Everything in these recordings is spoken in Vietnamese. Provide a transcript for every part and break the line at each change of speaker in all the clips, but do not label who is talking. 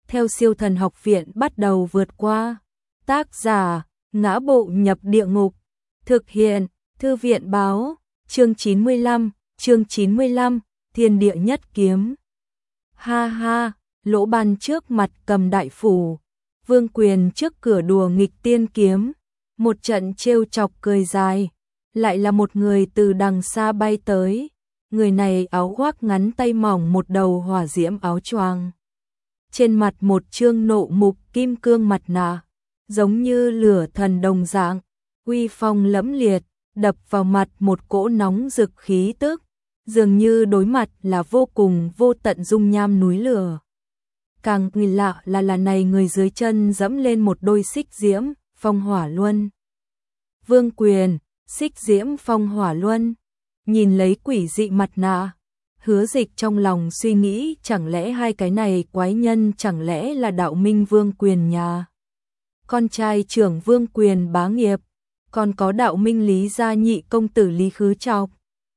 theo Siêu Thần Học Viện bắt đầu vượt qua. Tác giả: Ngã Bộ Nhập Địa Ngục. Thực hiện: Thư viện báo. Chương 95, Thiên Địa Nhất Kiếm. Ha ha, Lỗ Ban trước mặt cầm đại phủ, Vương Quyền trước cửa đùa nghịch tiên kiếm, một trận trêu chọc cười dài, lại là một người từ đằng xa bay tới. Người này áo khoác ngắn tay mỏng, một đầu hỏa diễm áo choàng, trên mặt một trương nộ mục kim cương mặt nạ, giống như lửa thần đồng dạng, uy phong lẫm liệt, đập vào mặt một cỗ nóng rực khí tức, dường như đối mặt là vô cùng vô tận dung nham núi lửa. Càng kỳ lạ là này người dưới chân dẫm lên một đôi xích diễm, phong hỏa luân. Vương Quyền, xích diễm phong hỏa luân, nhìn lấy quỷ dị mặt nạ, Hứa Dịch trong lòng suy nghĩ, chẳng lẽ hai cái này quái nhân chẳng lẽ là đạo minh Vương Quyền nhà con trai trưởng Vương Quyền bá nghiệp, còn có đạo minh Lý gia nhị công tử Lý Khứ Trọc.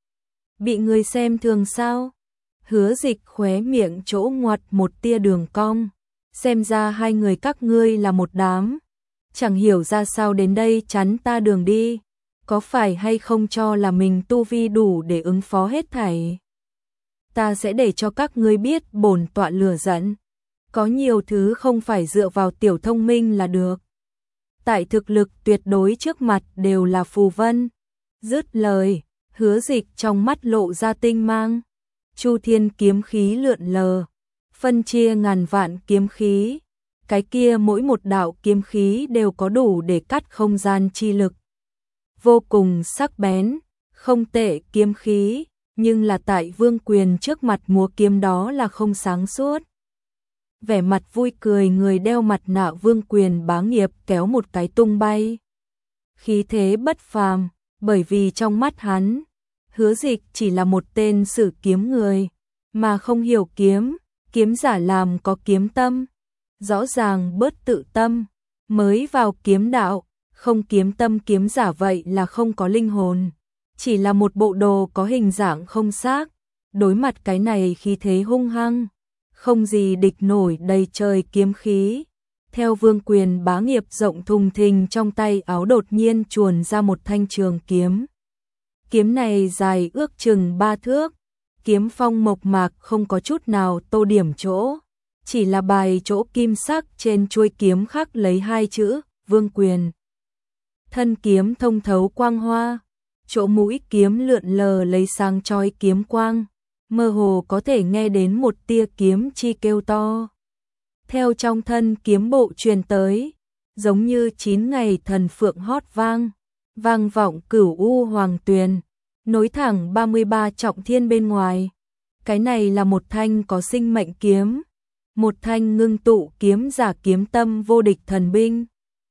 Bị người xem thường sao? Hứa Dịch khóe miệng chỗ ngoặt một tia đường cong, xem ra hai người các ngươi là một đám, chẳng hiểu ra sao đến đây chắn ta đường đi, có phải hay không cho là mình tu vi đủ để ứng phó hết thảy. Ta sẽ để cho các ngươi biết bổn tọa lửa giận, có nhiều thứ không phải dựa vào tiểu thông minh là được. Tại thực lực tuyệt đối trước mặt đều là phù vân. Dứt lời, Hứa Dịch trong mắt lộ ra tinh mang. Chu thiên kiếm khí lượn lờ, phân chia ngàn vạn kiếm khí. Cái kia mỗi một đạo kiếm khí đều có đủ để cắt không gian chi lực. Vô cùng sắc bén, không tệ kiếm khí, nhưng là tại Vương Quyền trước mặt múa kiếm đó là không sáng suốt. Vẻ mặt vui cười người đeo mặt nạ Vương Quyền bá nghiệp kéo một cái tung bay. Khí thế bất phàm, bởi vì trong mắt hắn, Hứa Dịch chỉ là một tên sử kiếm người, mà không hiểu kiếm, kiếm giả làm có kiếm tâm. Rõ ràng bớt tự tâm, mới vào kiếm đạo, không kiếm tâm kiếm giả vậy là không có linh hồn. Chỉ là một bộ đồ có hình dạng không xác, đối mặt cái này khí thế hung hăng, không gì địch nổi đầy trời kiếm khí. Theo Vương Quyền bá nghiệp rộng thùng thình trong tay áo đột nhiên chuồn ra một thanh trường kiếm. Kiếm này dài ước chừng 3 thước, kiếm phong mộc mạc không có chút nào tô điểm chỗ, chỉ là bài chỗ kim sắc trên chuôi kiếm khắc lấy hai chữ Vương Quyền. Thân kiếm thông thấu quang hoa, chỗ mũi kiếm lượn lờ lấy sáng chói kiếm quang, mơ hồ có thể nghe đến một tia kiếm chi kêu to. Theo trong thân kiếm bộ truyền tới, giống như 9 ngày thần phượng hót vang, vang vọng cửu u hoàng tuyền, nối thẳng 33 trọng thiên bên ngoài. Cái này là một thanh có sinh mệnh kiếm, một thanh ngưng tụ kiếm giả kiếm tâm vô địch thần binh.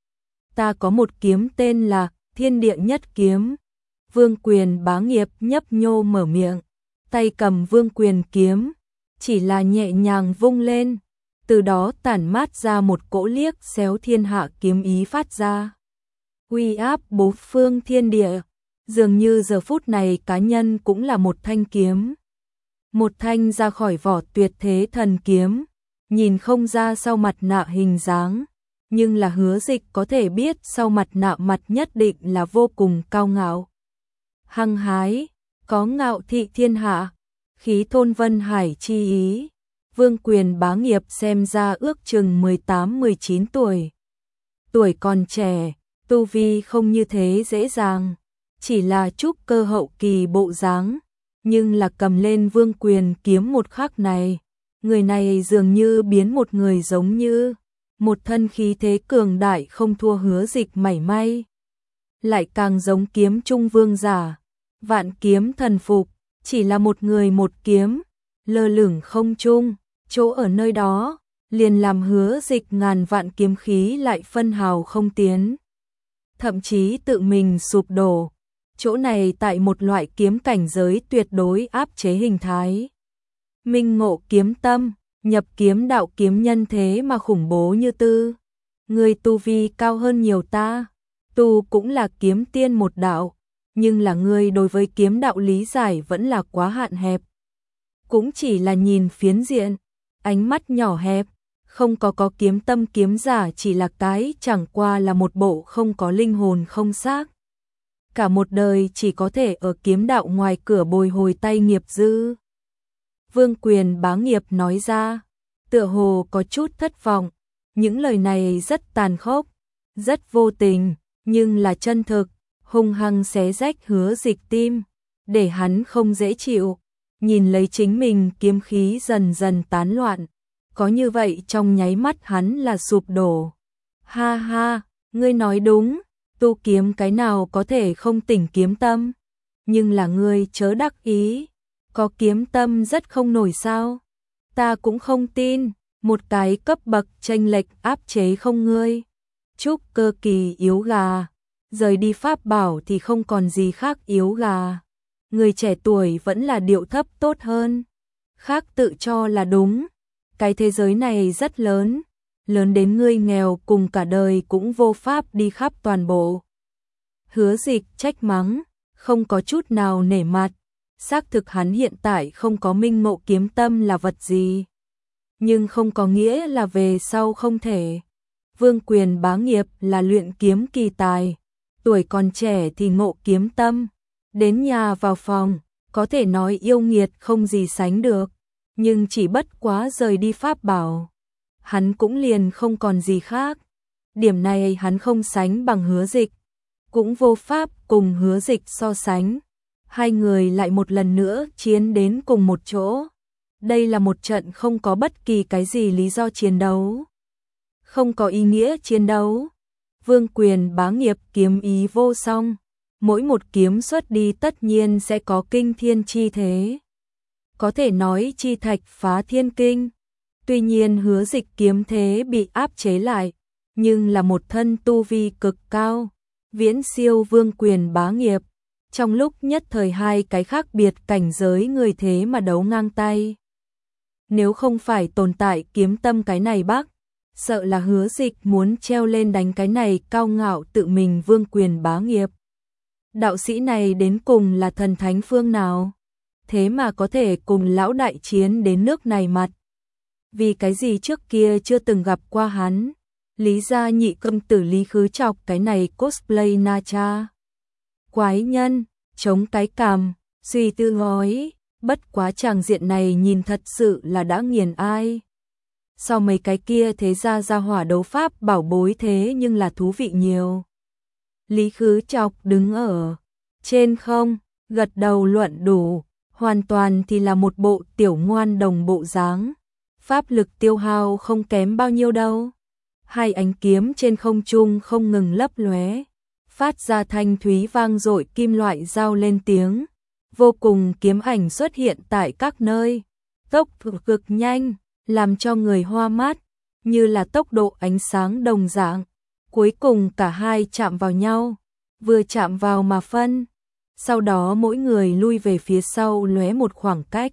Ta có một kiếm tên là Thiên Địa Nhất Kiếm. Vương Quyền bá nghiệp nhấp nhô mở miệng, tay cầm Vương Quyền kiếm, chỉ là nhẹ nhàng vung lên, từ đó tản mát ra một cỗ liếc xéo thiên hạ kiếm ý phát ra. Uy áp bốn phương thiên địa, dường như giờ phút này cá nhân cũng là một thanh kiếm. Một thanh ra khỏi vỏ tuyệt thế thần kiếm, nhìn không ra sau mặt nạ hình dáng, nhưng là Hứa Dịch có thể biết sau mặt nạ mặt nhất định là vô cùng cao ngạo. Hăng hái, có ngạo thị thiên hạ, khí thôn vân hải chi ý. Vương Quyền bá nghiệp xem ra ước chừng 18-19 tuổi. Tuổi còn trẻ, tu vi không như thế dễ dàng, chỉ là trúc cơ hậu kỳ bộ dáng, nhưng là cầm lên Vương Quyền kiếm một khắc này, người này dường như biến một người giống như một thân khí thế cường đại không thua Hứa Dịch mảy may, lại càng giống kiếm trung vương giả, vạn kiếm thần phục, chỉ là một người một kiếm, lơ lửng không trung, chỗ ở nơi đó, liền làm Hứa Dịch ngàn vạn kiếm khí lại phân hào không tiến, thậm chí tự mình sụp đổ. Chỗ này tại một loại kiếm cảnh giới tuyệt đối áp chế hình thái. Minh ngộ kiếm tâm, nhập kiếm đạo kiếm nhân thế mà khủng bố như tư. Người tu vi cao hơn nhiều ta, tu cũng là kiếm tiên một đạo, nhưng là người đối với kiếm đạo lý giải vẫn là quá hạn hẹp. Cũng chỉ là nhìn phiến diện, ánh mắt nhỏ hẹp, Không có kiếm tâm kiếm giả chỉ là cái chẳng qua là một bộ không có linh hồn không xác. Cả một đời chỉ có thể ở kiếm đạo ngoài cửa bồi hồi tay nghiệp dư. Vương Quyền Bá Nghiệp nói ra, tựa hồ có chút thất vọng. Những lời này rất tàn khốc, rất vô tình, nhưng là chân thực, hung hăng xé rách Hứa Dịch tim, để hắn không dễ chịu. Nhìn lấy chính mình kiếm khí dần dần tán loạn, có như vậy trong nháy mắt hắn là sụp đổ. Ha ha, ngươi nói đúng, tu kiếm cái nào có thể không tỉnh kiếm tâm, nhưng là ngươi chớ đắc ý, có kiếm tâm rất không nổi sao? Ta cũng không tin, một cái cấp bậc chênh lệch áp chế không ngươi. Trúc cơ kỳ yếu gà, rời đi pháp bảo thì không còn gì khác yếu gà. Người trẻ tuổi vẫn là điệu thấp tốt hơn. Khác tự cho là đúng. Cái thế giới này rất lớn, lớn đến ngươi nghèo cùng cả đời cũng vô pháp đi khắp toàn bộ. Hứa Dịch trách mắng, không có chút nào nể mặt. Xác thực hắn hiện tại không có minh ngộ kiếm tâm là vật gì, nhưng không có nghĩa là về sau không thể. Vương Quyền Bá Nghiệp là luyện kiếm kỳ tài, tuổi còn trẻ thì ngộ kiếm tâm, đến nhà vào phòng, có thể nói yêu nghiệt không gì sánh được, nhưng chỉ bất quá rời đi pháp bảo, hắn cũng liền không còn gì khác. Điểm này hắn không sánh bằng Hứa Dịch, cũng vô pháp cùng Hứa Dịch so sánh. Hai người lại một lần nữa chiến đến cùng một chỗ. Đây là một trận không có bất kỳ cái gì lý do chiến đấu, không có ý nghĩa chiến đấu. Vương Quyền Bá Nghiệp kiếm ý vô song, mỗi một kiếm xuất đi tất nhiên sẽ có kinh thiên chi thế. Có thể nói chi thạch phá thiên kinh. Tuy nhiên Hứa Dịch kiếm thế bị áp chế lại, nhưng là một thân tu vi cực cao, viễn siêu Vương Quyền Bá Nghiệp. Trong lúc nhất thời hai cái khác biệt cảnh giới người thế mà đấu ngang tay. Nếu không phải tồn tại kiếm tâm cái này bác, sợ là Hứa Dịch muốn treo lên đánh cái này cao ngạo tự mình Vương Quyền Bá Nghiệp. Đạo sĩ này đến cùng là thần thánh phương nào? Thế mà có thể cùng lão đại chiến đến nước này mặt. Vì cái gì trước kia chưa từng gặp qua hắn? Lý gia nhị công tử Lý Khứ Chọc cái này cosplay na cha. Quái nhân, chống cái cằm, suy tư ngói, bất quá tràng diện này nhìn thật sự là đã nghiền ai. So mấy cái kia thế ra hỏa đấu pháp bảo bối thế nhưng là thú vị nhiều. Lý Khứ Chọc đứng ở trên không, gật đầu luận đủ, hoàn toàn thì là một bộ tiểu ngoan đồng bộ dáng. Pháp lực tiêu hao không kém bao nhiêu đâu. Hai ánh kiếm trên không trung không ngừng lấp lóe, phát ra thanh thúy vang dội kim loại giao lên tiếng. Vô cùng kiếm ảnh xuất hiện tại các nơi, tốc độ cực nhanh, làm cho người hoa mắt, như là tốc độ ánh sáng đồng dạng. Cuối cùng cả hai chạm vào nhau, vừa chạm vào mà phân, sau đó mỗi người lui về phía sau lóe một khoảng cách.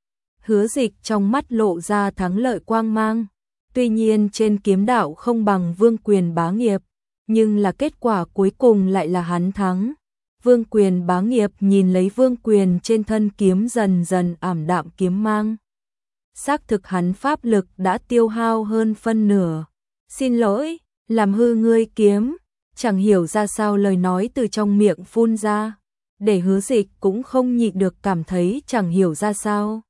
Hứa Dịch trong mắt lộ ra thắng lợi quang mang, tuy nhiên trên kiếm đạo không bằng Vương Quyền Bá Nghiệp, nhưng là kết quả cuối cùng lại là hắn thắng. Vương Quyền Bá Nghiệp nhìn lấy Vương Quyền trên thân kiếm dần dần ảm đạm kiếm mang. Xác thực hắn pháp lực đã tiêu hao hơn phân nửa. Xin lỗi, làm hư ngươi kiếm. Chẳng hiểu ra sao lời nói từ trong miệng phun ra, để Hứa Dịch cũng không nhịn được cảm thấy chẳng hiểu ra sao.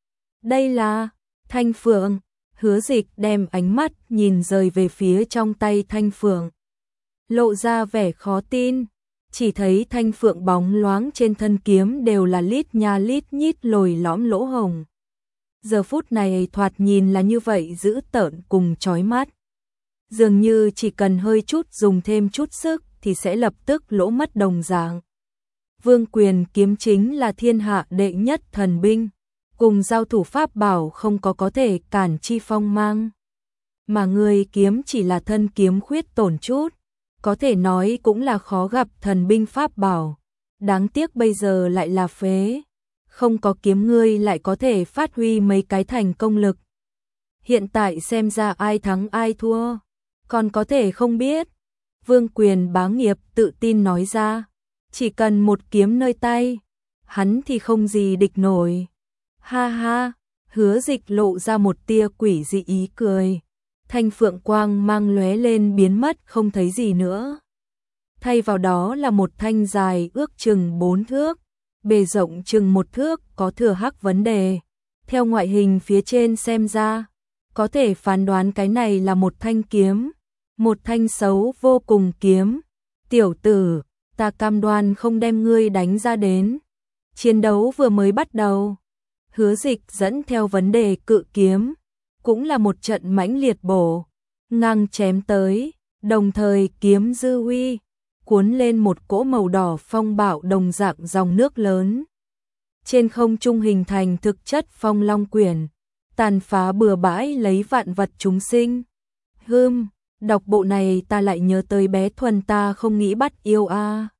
Đây là Thanh Phượng. Hứa Dịch đem ánh mắt nhìn rời về phía trong tay Thanh Phượng, lộ ra vẻ khó tin. Chỉ thấy thanh phượng bóng loáng trên thân kiếm đều là lít nha lít nhít lồi lõm lỗ hồng. Giờ phút này thoạt nhìn là như vậy dữ tợn cùng chói mắt. Dường như chỉ cần hơi chút dùng thêm chút sức thì sẽ lập tức lỗ mất đồng dạng. Vương Quyền kiếm chính là thiên hạ đệ nhất thần binh, cùng giao thủ pháp bảo không có thể cản chi phong mang. Mà người kiếm chỉ là thân kiếm khuyết tổn chút, có thể nói cũng là khó gặp thần binh pháp bảo. Đáng tiếc bây giờ lại là phế, không có kiếm ngươi lại có thể phát huy mấy cái thành công lực. Hiện tại xem ra ai thắng ai thua, còn có thể không biết. Vương Quyền Bá Nghiệp tự tin nói ra, chỉ cần một kiếm nơi tay, hắn thì không gì địch nổi. Ha ha, Hứa Dịch lộ ra một tia quỷ dị ý cười, thanh phượng quang mang lóe lên biến mất không thấy gì nữa. Thay vào đó là một thanh dài ước chừng 4 thước, bề rộng chừng 1 thước, có thừa hắc vấn đề. Theo ngoại hình phía trên xem ra, có thể phán đoán cái này là một thanh kiếm, một thanh xấu vô cùng kiếm. Tiểu tử, ta cam đoan không đem ngươi đánh ra đến. Chiến đấu vừa mới bắt đầu. Hứa Dịch dẫn theo vấn đề cự kiếm, cũng là một trận mãnh liệt bổ, ngang chém tới, đồng thời kiếm dư uy, cuốn lên một cỗ màu đỏ phong bạo đồng dạng dòng nước lớn. Trên không trung hình thành thực chất phong long quyển, tàn phá bừa bãi lấy vạn vật chúng sinh. Đọc bộ này ta lại nhớ tới bé Thuần ta không nghĩ bắt yêu a.